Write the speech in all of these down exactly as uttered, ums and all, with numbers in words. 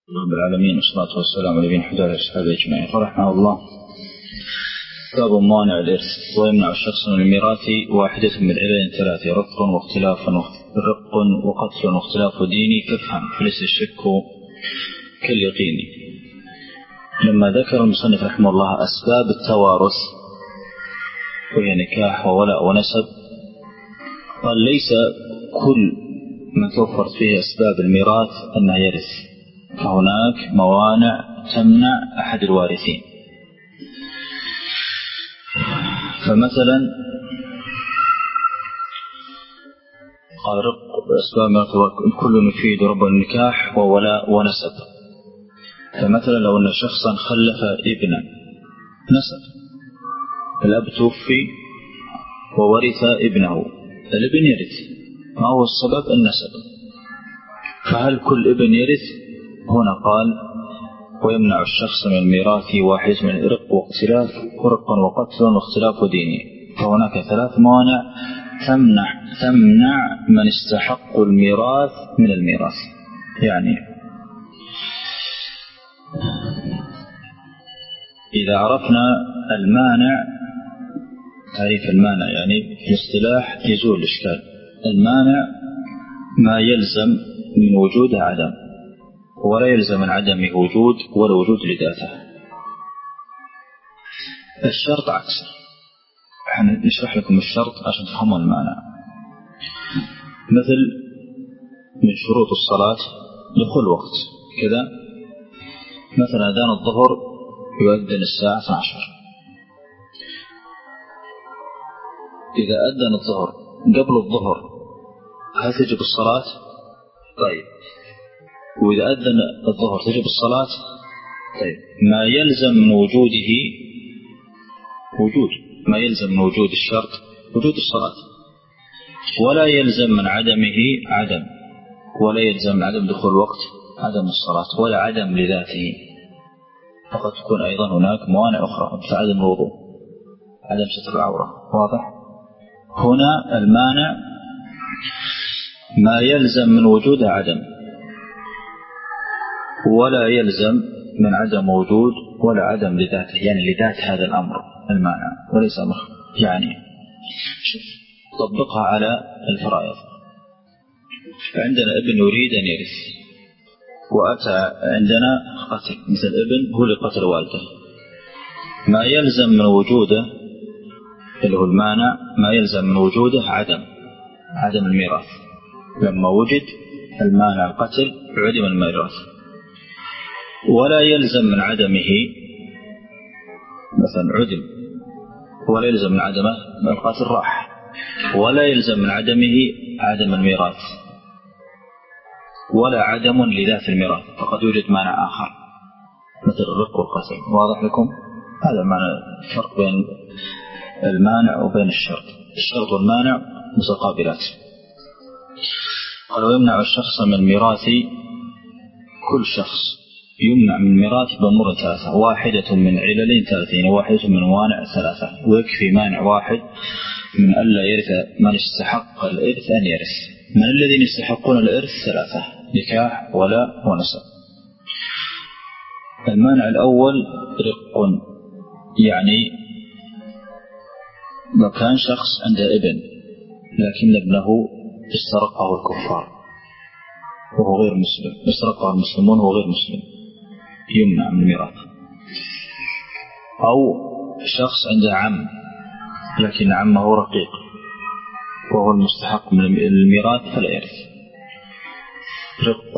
رب العالمين والصلاة والسلام على نبينا محمد وعلى آله وصحبه أجمعين. رحمه الله. باب مانع الإرث ويمنع الشخص من الميراث واحدة من علل ثلاث: رق واختلاف رق وقتل واختلاف ديني كفهم فليس الشك كاليقين. لما ذكر المصنف رحمه الله أسباب التوارث وهي نكاح وولاء ونسب، قال ليس كل ما توفرت فيه أسباب الميراث أنه يرث، فهناك موانع تمنع أحد الوارثين. فمثلا قال رق أسباب الميراث كل يفيد رب النكاح وولاء ونسب. فمثلا لو أن شخصا خلف ابنا نسب، الأب توفي وورث ابنه، الابن يرث، ما هو السبب؟ النسب. فهل كل ابن يرث؟ هنا قال ويمنع الشخص من الميراث واحد من رق واختلاف ورق وقتل واختلاف ديني. فهناك ثلاث موانع تمنع تمنع من استحق الميراث من الميراث. يعني إذا عرفنا المانع، تعريف المانع يعني في الاصطلاح يزول الإشكال. المانع ما يلزم من وجوده عدم، ولا يلزم من عدمه وجود ولا وجود لذاته. الشرط عكسه، نشرح لكم الشرط عشان تفهموا المانع. مثل من شروط الصلاة دخول وقت كذا، مثلا أذان الظهر يؤذن الساعة اثنتي عشرة، إذا أذن الظهر قبل الظهر هل تجب الصلاة؟ طيب، وإذا أذن الظهر تجب الصلاة؟ طيب، ما يلزم من وجوده وجود، ما يلزم من وجود الشرط وجود الصلاة، ولا يلزم من عدمه عدم، ولا يلزم من عدم دخول الوقت عدم الصلاة ولا عدم لذاته. فقد تكون أيضا هناك موانع أخرى مثل عدم الوضوء، عدم ستر العورة. واضح؟ هنا المانع ما يلزم من وجود عدم، ولا يلزم من عدم وجود ولا عدم لذاته، يعني لذات هذا الأمر المانع وليس أمر. يعني شوف طبقها على الفرائض. عندنا ابن يريد أن يرث وأتى عندنا قتل، مثل ابن هو لقتل والده، ما يلزم من وجوده اللي هو المانع، ما يلزم من وجوده عدم عدم الميراث. لما وجد المانع القتل عدم الميراث. ولا يلزم من عدمه، مثلا عدم، ولا يلزم من عدمه القتل راح، ولا يلزم من عدمه عدم الميراث ولا عدم لذات الميراث، فقد يوجد مانع آخر مثل الرق والقتل. واضح لكم؟ هذا معنى الفرق بين المانع وبين الشرط. الشرط والمانع متقابلات. قال ويمنع الشخص من الميراث، كل شخص يمنع من الميراث بأمور ثلاثة: واحدة من علل ثلاثة، يعني واحدة من موانع ثلاثة، ويكفي مانع واحد من ألا يرث من استحق الإرث أن يرث. من الذين يستحقون الإرث ثلاثة: نكاح ولاء ونسب. المانع الأول رق، يعني لو كان شخص عنده ابن لكن ابنه استرقه الكفار وهو غير مسلم، استرقه المسلمون وهو غير مسلم، يمنع من الميراث. أو شخص عنده عم لكن عمه رقيق وهو المستحق من الميراث فلا يرث. رق،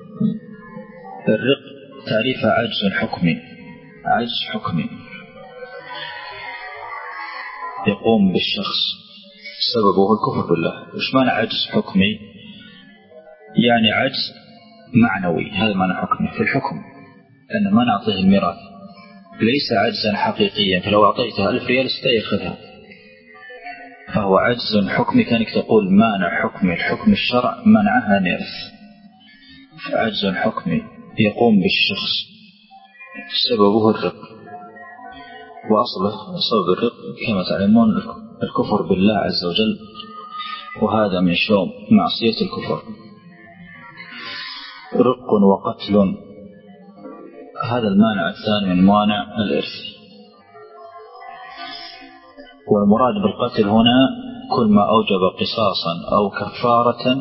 الرق تعريفها عجز حكمي، عجز حكمي يقوم بالشخص سببه الكفر بالله. وش معنى عجز حكمي؟ يعني عجز معنوي، هذا معنى حكمي في الحكم، أن ما نعطيه الميراث ليس عجزا حقيقيا، فلو أعطيته ألف ريال سيأخذها، فهو عجز حكمي، كانك تقول مانع حكمي، الحكم الشرع منعها نرث. عجز حكمي يقوم بالشخص سببه الرق، وأصله سبب الرق كما تعلمون الكفر بالله عز وجل، وهذا من شؤم معصية الكفر. رق وقتل هذا المانع الثاني من موانع الإرث. والمراد بالقتل هنا كل ما أوجب قصاصا أو كفارة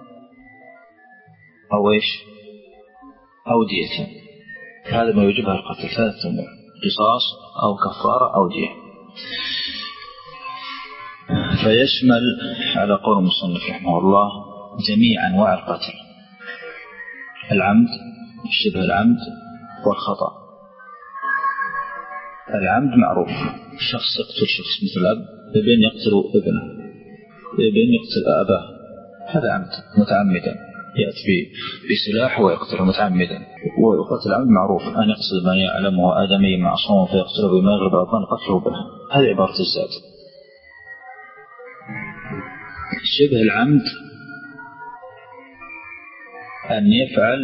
أو إيش أو دية. هذا ما يوجبها القتل، ثلاثة أمور: قصاص أو كفارة أو دية. فيشمل على قول المصنف رحمه الله جميع أنواع القتل: العمد، شبه العمد، والخطأ. العمد معروف، شخص يقتل شخص، مثل الأب ابن يقتل ابنه، ابن يقتل أباه، هذا عمد متعمدا، يأتي بسلاح ويقتله متعمدا. وقتل العمد معروف، أن يقصد ما يعلمه آدمي معصوم فيقتله بما يغلب أظن قتله به، هذه عبارة الزاد. شبه العمد أن يفعل،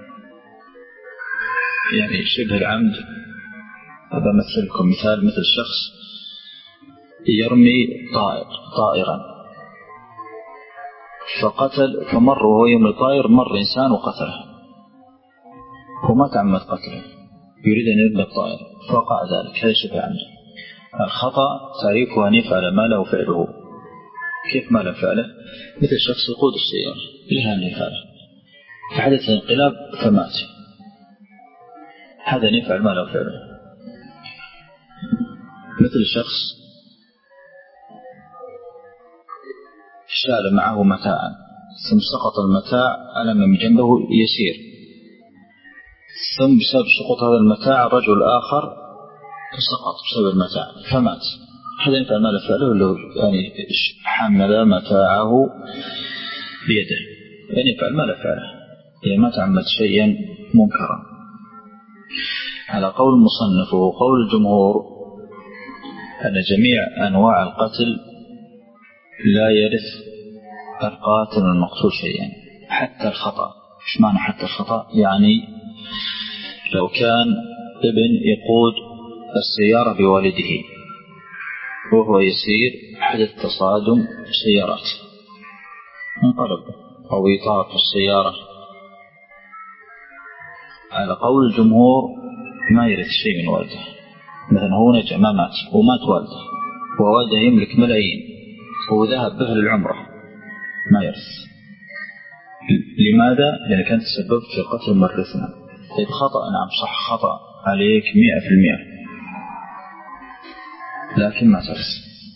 يعني شبه العمد هذا مثلكم مثال، مثل شخص يرمي طائر طائرا فقتل، فمر وهو يرمي طائر مر إنسان وقتله، هو ما تعمد قتله، يريد أن يرمي الطائر فوقع ذلك، هذا شبه عمد. الخطأ تعريفه أن يفعل ما له فعله. كيف ما له فعله؟ مثل شخص يقود السيارة لها أن يفعله فحدث انقلاب فمات، هذا يفعل ما له فعله. مثل شخص شال معه متاعا ثم سقط المتاع على من جنبه يسير، ثم بسبب سقوط هذا المتاع رجل آخر سقط بسبب المتاع فمات، هذا يفعل ما له فعله، له يعني حمل متاعه بيده، يعني يفعل ما له فعله، يعني ما تعمد شيئا منكرا. على قول المصنف وقول الجمهور أن جميع أنواع القتل لا يرث القاتل المقتول شيئا، حتى الخطأ. إيش معنى حتى الخطأ؟ يعني لو كان ابن يقود السيارة بوالده وهو يسير حدث تصادم سيارات انقلب أو إطار في السيارة، على قول الجمهور ما يرث شيء من والده. مثلا هو نجا ما مات ومات والده ووالده يملك ملايين وذهب به للعمرة، ما يرث. لماذا؟ لأن كان تسبب في قتل مرثنا. طيب خطأ، نعم صح خطأ عليك مئة في المئة، لكن ما ترث.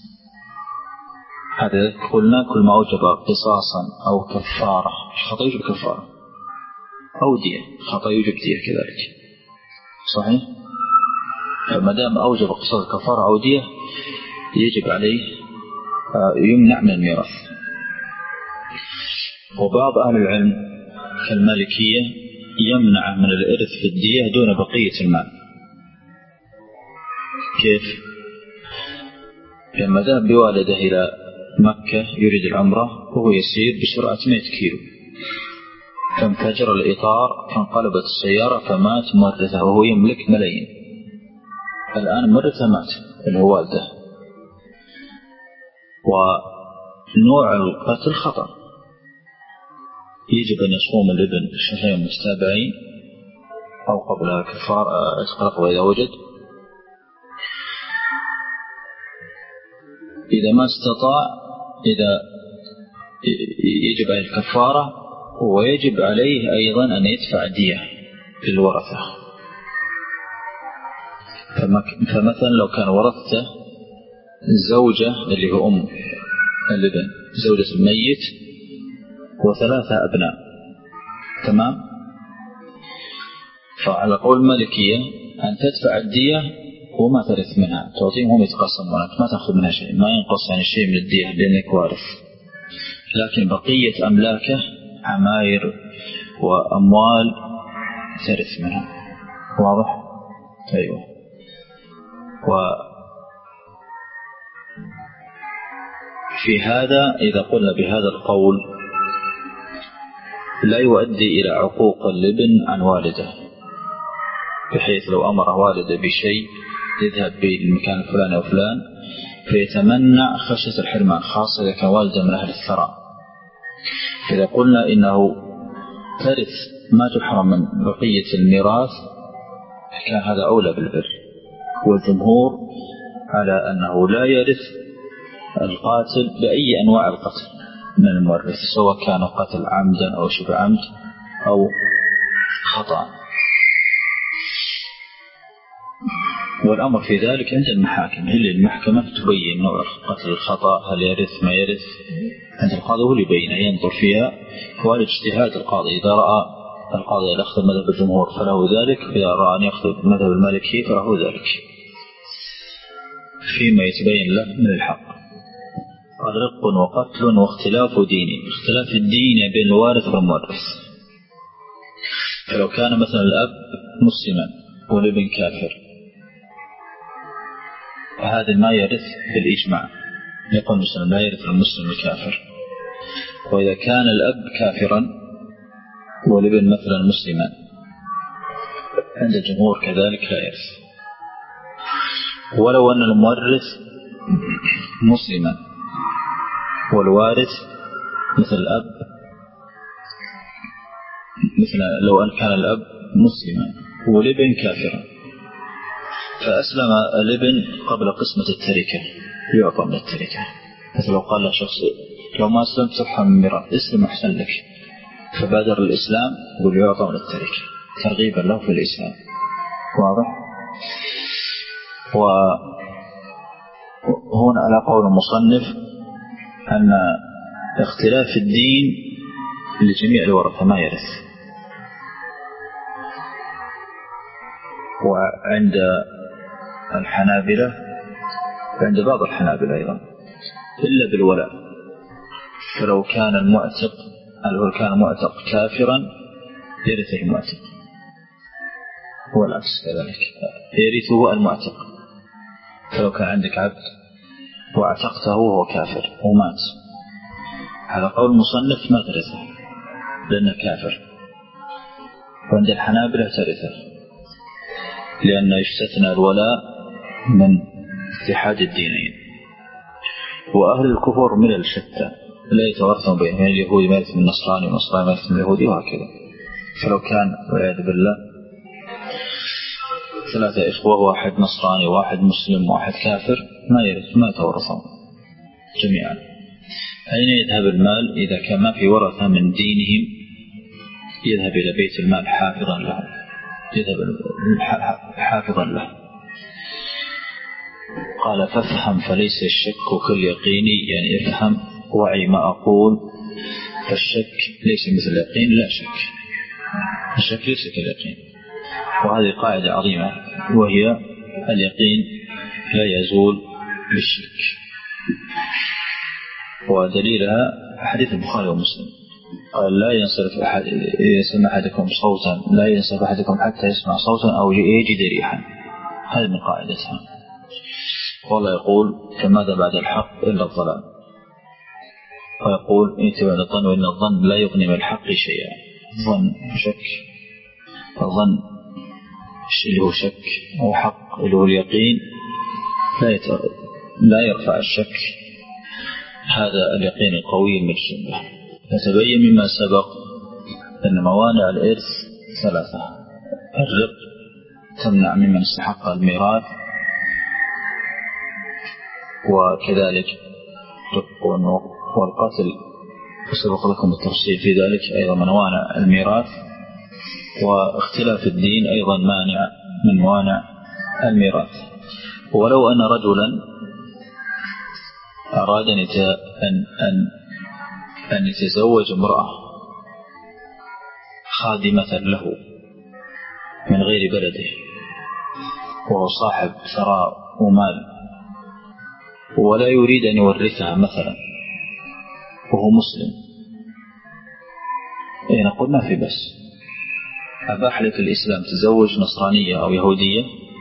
هذا قلنا كل ما أوجب قصاصا أو كفارة، خطأ يوجب كفارة، أو دية، خطأ يوجب دية كذلك، صحيح؟ فما دام أوجب قصاص كفارة أو دية يجب عليه يمنع من الميراث. وبعض أهل العلم كالمالكية يمنع من الإرث في الدية دون بقية المال. كيف؟ لما ذهب بوالده إلى مكة يريد العمرة وهو يسير بسرعة مئة كيلو، فانفجر الإطار فانقلبت السيارة فمات مرثه وهو يملك ملايين. الآن مرثه مات اللي هو والده. ونوع القتل خطأ، يجب أن يصوم الابن شهرين متتابعين أو قبلها كفار إسقاط إذا وجد. إذا ما استطاع إذا يجب عليه الكفارة، ويجب عليه أيضا أن يدفع دية للورثة. فمثلا لو كان ورثته زوجة اللي هو أم الابن، زوجة الميت وثلاثة أبناء، تمام؟ فعلى قول المالكية أن تدفع الدية وما ترث منها، تعطيهم هم يتقسمون، ما تأخذ منها شيء، ما ينقص يعني شيء من الدية لأنك وارث، لكن بقية أملاكه عماير وأموال ترث منها. واضح؟ أيوه. وفي هذا إذا قلنا بهذا القول لا يؤدي إلى عقوق الابن عن والده، بحيث لو أمر والده بشيء يذهب بالمكان الفلاني وفلان فيتمنع خشية الحرمان، خاصة إذا كان والده من أهل الثراء. إذا قلنا إنه ترث ما تحرم من بقية الميراث كان هذا أولى بالبر. والجمهور على أنه لا يرث القاتل بأي أنواع القتل من المورث، سواء كان قتل عمدا أو شبه عمد أو خطأ. والأمر في ذلك عند المحاكم، هل المحكمة تبين نوع قتل الخطأ، هل يرث ما يرث، عند القاضي هو اللي يبين ينظر فيها. وعلى اجتهاد القاضي، إذا رأى القاضي يأخذ مذهب الجمهور فله ذلك، إذا رأى أن يأخذ مذهب المالكي فله ذلك فيما يتبين له من الحق. قال رق وقتل واختلاف ديني. اختلاف الدين بين الوارث والمورث. فلو كان مثلا الأب مسلما والابن كافر، هذا ما يرث بالإجماع، يقول المسلم لا يرث المسلم الكافر. وإذا كان الأب كافرا والابن مثلا مسلما، عند الجمهور كذلك لا يرث. ولو أن المورث مسلما والوارث مثل الأب، مثل لو أن كان الأب مسلما والابن كافرا، فأسلم الابن قبل قسمة التركة يعطى من التركة. مثل لو قال له شخص لو ما أسلمت صفحة من ميراث، اسلم أحسن لك، فبادر الإسلام يقول يعطى من التركة ترغيبا له في الإسلام. واضح؟ وهنا على قول المصنف أن اختلاف الدين لجميع الورثة ما يرث. وعند الحنابلة، عند بعض الحنابلة أيضا، إلا بالولاء. فلو كان المعتق لو كان المعتق كافرا يرث المعتق، والعكس كذلك يرثه المعتق. فلو كان عندك عبد واعتقته وهو كافر ومات، هذا قول المصنف ما ترثه لأنه كافر. وعند الحنابلة ترثه، لأن يستثنى الولاء من اتحاد الدينين. وأهل الكفر من الشتى لا يتورثون بين من اليهودي ما يرث من النصراني والنصراني ما يرث من اليهودي وهكذا. فلو كان والعياذ بالله ثلاثة إخوة، واحد نصراني واحد مسلم واحد كافر، ما يرث ما يتورثون جميعا. أين يذهب المال إذا كان ما في ورثة من دينهم؟ يذهب إلى بيت المال حافظا له، يذهب حافظا له. قال فافهم فليس الشك كاليقين، يعني افهم وعي ما أقول، فالشك ليس مثل اليقين، لا شك، الشك ليس كاليقين. وهذه قاعدة عظيمة، وهي اليقين لا يزول بالشك. ودليلها حديث البخاري ومسلم قال لا ينصرف أحد يسمع أحدكم صوتا لا ينصرف أحدكم حتى يسمع صوتا أو يجد ريحا. هذه من قاعدتها. والله يقول فماذا بعد الحق إلا الضلال، ويقول اتبع الظن وإن الظن لا يغني من الحق شيئا. ظن شك، الظن اللي هو شك، وحق اللي هو اليقين لا لا يرفع الشك. هذا اليقين القوي المجزم. فتبين مما سبق أن موانع الإرث ثلاثة: الرق تمنع ممن استحق الميراث، وكذلك رق والقتل وسبق لكم التفصيل في ذلك أيضا من موانع الميراث، واختلاف الدين أيضا مانع من موانع الميراث. ولو أن رجلا أراد أن أن أن يتزوج امرأة خادمة له من غير بلده، وهو صاحب ثراء ومال، ولا يريد أن يورثها مثلا وهو مسلم، إيه نقول ما في بس، أباح لك الإسلام تزوج نصرانية أو يهودية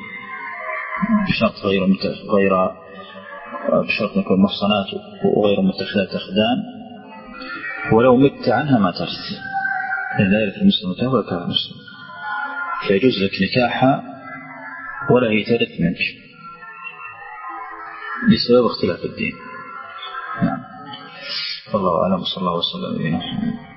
بشرط غير غير بشرط نكون محصنات وغير متخذات أخدان، ولو مت عنها ما ترث، لأن لا يرث المسلم كافر ولا كافر مسلم، فيجوز لك نكاحها ولا هي ترث منك بسبب اختلاف الدين. نعم. والله أعلم. صلى الله وسلم على نبينا محمد.